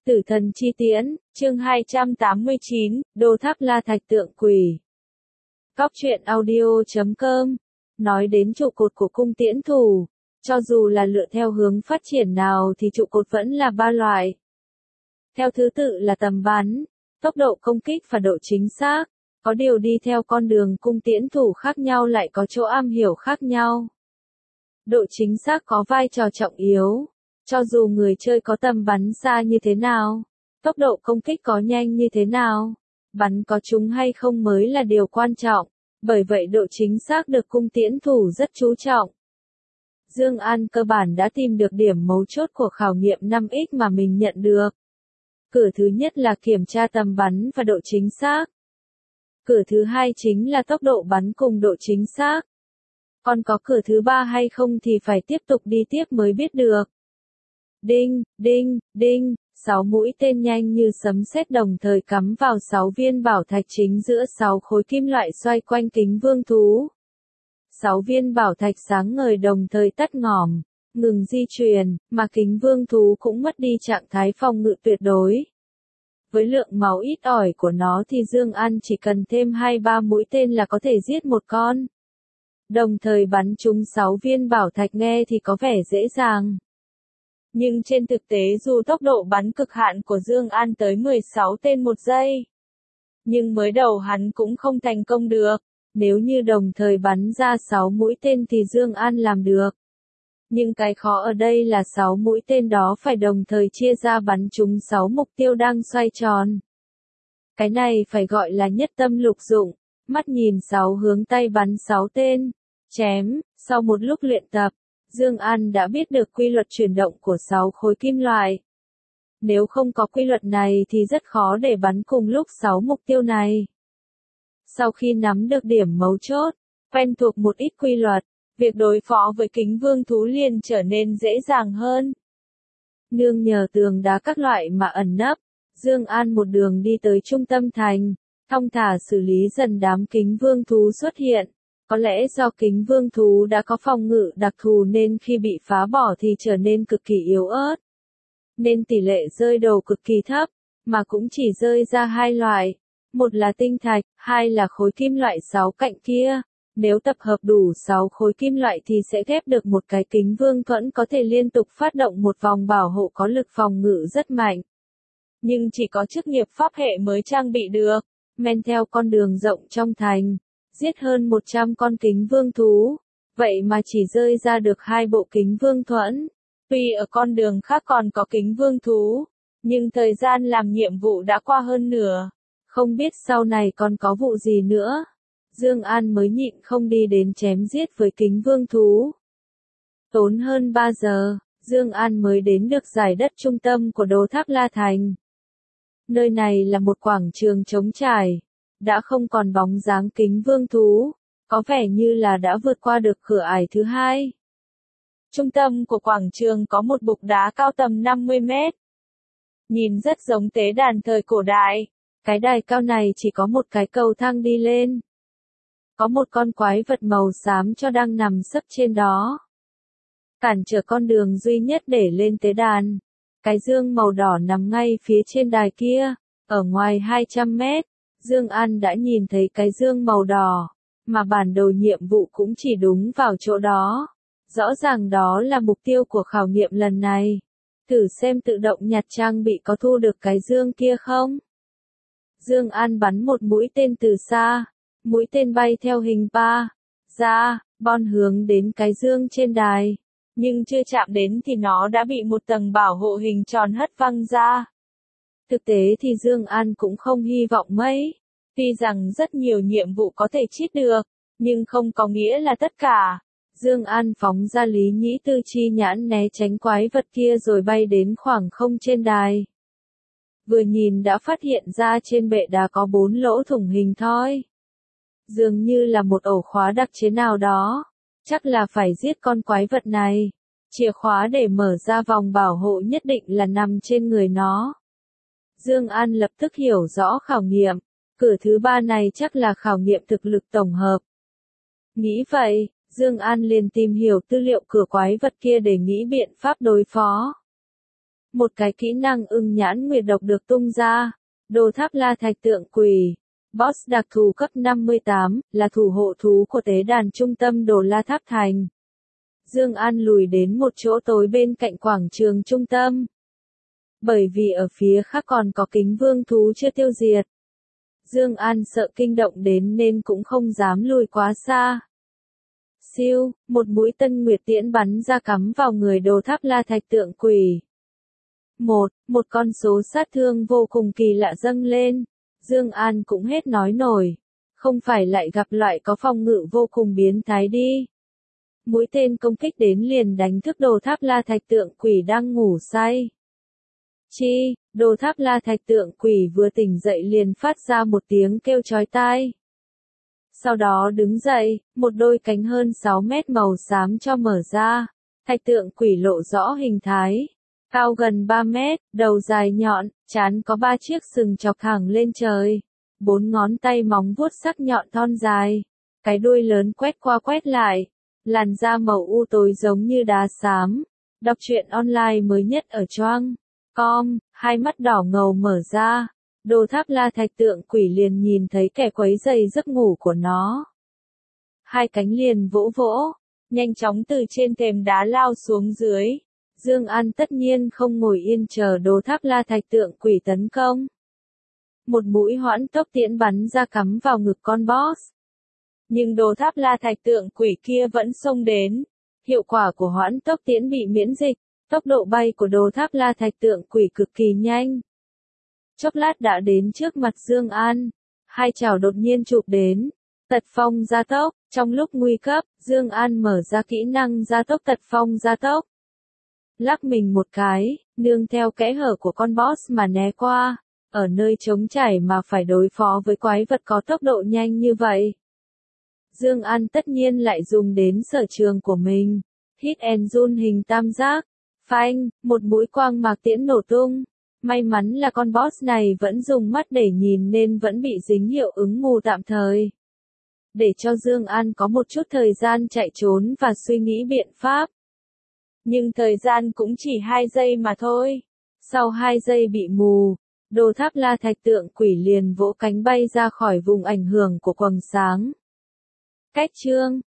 Tử thần chi tiễn, chương 289, Đô Tháp La Thạch tượng quỷ. Cóc truyện audio.com. Nói đến trụ cột của cung tiễn thủ, cho dù là lựa theo hướng phát triển nào thì trụ cột vẫn là ba loại. Theo thứ tự là tầm bắn, tốc độ công kích và độ chính xác. Có điều đi theo con đường cung tiễn thủ khác nhau lại có chỗ am hiểu khác nhau. Độ chính xác có vai trò trọng yếu. Cho dù người chơi có tầm bắn xa như thế nào, tốc độ công kích có nhanh như thế nào, bắn có trúng hay không mới là điều quan trọng, bởi vậy độ chính xác được cung tiễn thủ rất chú trọng. Dương An cơ bản đã tìm được điểm mấu chốt của khảo nghiệm 5X mà mình nhận được. Cửa thứ nhất là kiểm tra tầm bắn và độ chính xác. Cửa thứ hai chính là tốc độ bắn cùng độ chính xác. Còn có cửa thứ ba hay không thì phải tiếp tục đi tiếp mới biết được. Đinh, đinh, đinh, 6 mũi tên nhanh như sấm sét đồng thời cắm vào 6 viên bảo thạch chính giữa 6 khối kim loại xoay quanh kính vương thú. 6 viên bảo thạch sáng ngời đồng thời tắt ngòm, ngừng di chuyển, mà kính vương thú cũng mất đi trạng thái phòng ngự tuyệt đối. Với lượng máu ít ỏi của nó thì Dương An chỉ cần thêm 2-3 mũi tên là có thể giết một con. Đồng thời bắn trúng 6 viên bảo thạch nghe thì có vẻ dễ dàng. Nhưng trên thực tế dù tốc độ bắn cực hạn của Dương An tới 16 tên một giây, nhưng mới đầu hắn cũng không thành công được. Nếu như đồng thời bắn ra 6 mũi tên thì Dương An làm được. Nhưng cái khó ở đây là 6 mũi tên đó phải đồng thời chia ra bắn trúng 6 mục tiêu đang xoay tròn. Cái này phải gọi là nhất tâm lục dụng, mắt nhìn 6 hướng tay bắn 6 tên, chém. Sau một lúc luyện tập, Dương An đã biết được quy luật chuyển động của 6 khối kim loại. Nếu không có quy luật này thì rất khó để bắn cùng lúc 6 mục tiêu này. Sau khi nắm được điểm mấu chốt, quen thuộc một ít quy luật, việc đối phó với kính vương thú liền trở nên dễ dàng hơn. Nương nhờ tường đá các loại mà ẩn nấp, Dương An một đường đi tới trung tâm thành, thong thả xử lý dần đám kính vương thú xuất hiện. Có lẽ do kính vương thú đã có phòng ngự đặc thù nên khi bị phá bỏ thì trở nên cực kỳ yếu ớt. Nên tỷ lệ rơi đầu cực kỳ thấp, mà cũng chỉ rơi ra hai loại. Một là tinh thạch, hai là khối kim loại 6 cạnh kia. Nếu tập hợp đủ 6 khối kim loại thì sẽ ghép được một cái kính vương thuẫn có thể liên tục phát động một vòng bảo hộ có lực phòng ngự rất mạnh. Nhưng chỉ có chức nghiệp pháp hệ mới trang bị được. Men theo con đường rộng trong thành, giết hơn 100 con kính vương thú, vậy mà chỉ rơi ra được 2 bộ kính vương thuẫn. Tuy ở con đường khác còn có kính vương thú, nhưng thời gian làm nhiệm vụ đã qua hơn nửa, không biết sau này còn có vụ gì nữa. Dương An mới nhịn không đi đến chém giết với kính vương thú. Tốn hơn 3 giờ, Dương An mới đến được giải đất trung tâm của Đô Tháp La Thành. Nơi này là một quảng trường trống trải, đã không còn bóng dáng kính vương thú, có vẻ như là đã vượt qua được cửa ải thứ hai. Trung tâm của quảng trường có một bục đá cao tầm 50 mét. Nhìn rất giống tế đàn thời cổ đại. Cái đài cao này chỉ có một cái cầu thang đi lên. Có một con quái vật màu xám cho đang nằm sấp trên đó, cản trở con đường duy nhất để lên tế đàn. Cái dương màu đỏ nằm ngay phía trên đài kia, ở ngoài 200 mét. Dương An đã nhìn thấy cái dương màu đỏ, mà bản đồ nhiệm vụ cũng chỉ đúng vào chỗ đó. Rõ ràng đó là mục tiêu của khảo nghiệm lần này. Thử xem tự động nhặt trang bị có thu được cái dương kia không. Dương An bắn một mũi tên từ xa, mũi tên bay theo hình ba, ra, bon hướng đến cái dương trên đài. Nhưng chưa chạm đến thì nó đã bị một tầng bảo hộ hình tròn hất văng ra. Thực tế thì Dương An cũng không hy vọng mấy. Tuy rằng rất nhiều nhiệm vụ có thể cheat được, nhưng không có nghĩa là tất cả. Dương An phóng ra Lý Nhĩ Tư Chi nhãn né tránh quái vật kia rồi bay đến khoảng không trên đài. Vừa nhìn đã phát hiện ra trên bệ đá có 4 lỗ thủng hình thoi. Dường như là một ổ khóa đặc chế nào đó. Chắc là phải giết con quái vật này. Chìa khóa để mở ra vòng bảo hộ nhất định là nằm trên người nó. Dương An lập tức hiểu rõ khảo nghiệm. Cửa thứ ba này chắc là khảo nghiệm thực lực tổng hợp. Nghĩ vậy, Dương An liền tìm hiểu tư liệu cửa quái vật kia để nghĩ biện pháp đối phó. Một cái kỹ năng ưng nhãn nguyệt độc được tung ra. Đồ tháp la thạch tượng quỷ. Boss đặc thù cấp 58, là thủ hộ thú của tế đàn trung tâm đồ la tháp thành. Dương An lùi đến một chỗ tối bên cạnh quảng trường trung tâm. Bởi vì ở phía khác còn có kính vương thú chưa tiêu diệt. Dương An sợ kinh động đến nên cũng không dám lùi quá xa. Siêu, một mũi tân nguyệt tiễn bắn ra cắm vào người đồ tháp la thạch tượng quỷ. Một con số sát thương vô cùng kỳ lạ dâng lên. Dương An cũng hết nói nổi. Không phải lại gặp loại có phòng ngự vô cùng biến thái đi. Mũi tên công kích đến liền đánh thức đồ tháp la thạch tượng quỷ đang ngủ say. Đồ tháp la thạch tượng quỷ vừa tỉnh dậy liền phát ra một tiếng kêu chói tai. Sau đó đứng dậy, một đôi cánh hơn 6 mét màu xám cho mở ra. Thạch tượng quỷ lộ rõ hình thái. Cao gần 3 mét, đầu dài nhọn, trán có 3 chiếc sừng chọc thẳng lên trời. 4 ngón tay móng vuốt sắc nhọn thon dài. Cái đuôi lớn quét qua quét lại. Làn da màu u tối giống như đá xám. Đọc truyện online mới nhất ở Choang.com, hai mắt đỏ ngầu mở ra. Đồ tháp la thạch tượng quỷ liền nhìn thấy kẻ quấy rầy giấc ngủ của nó. Hai cánh liền vỗ vỗ, nhanh chóng từ trên thềm đá lao xuống dưới. Dương An tất nhiên không ngồi yên chờ đồ tháp la thạch tượng quỷ tấn công. Một mũi hoãn tốc tiễn bắn ra cắm vào ngực con boss. Nhưng đồ tháp la thạch tượng quỷ kia vẫn xông đến. Hiệu quả của hoãn tốc tiễn bị miễn dịch. Tốc độ bay của đồ tháp la thạch tượng quỷ cực kỳ nhanh. Chốc lát đã đến trước mặt Dương An. Hai chảo đột nhiên chụp đến. Tật phong gia tốc. Trong lúc nguy cấp, Dương An mở ra kỹ năng gia tốc tật phong gia tốc. Lắc mình một cái, nương theo kẽ hở của con boss mà né qua. Ở nơi trống trải mà phải đối phó với quái vật có tốc độ nhanh như vậy. Dương An tất nhiên lại dùng đến sở trường của mình. Hit and run hình tam giác. Phanh, một mũi quang mạc tiễn nổ tung. May mắn là con boss này vẫn dùng mắt để nhìn nên vẫn bị dính hiệu ứng mù tạm thời. Để cho Dương An có một chút thời gian chạy trốn và suy nghĩ biện pháp. Nhưng thời gian cũng chỉ 2 giây mà thôi. Sau 2 giây bị mù, đồ tháp la thạch tượng quỷ liền vỗ cánh bay ra khỏi vùng ảnh hưởng của quầng sáng. Cách chương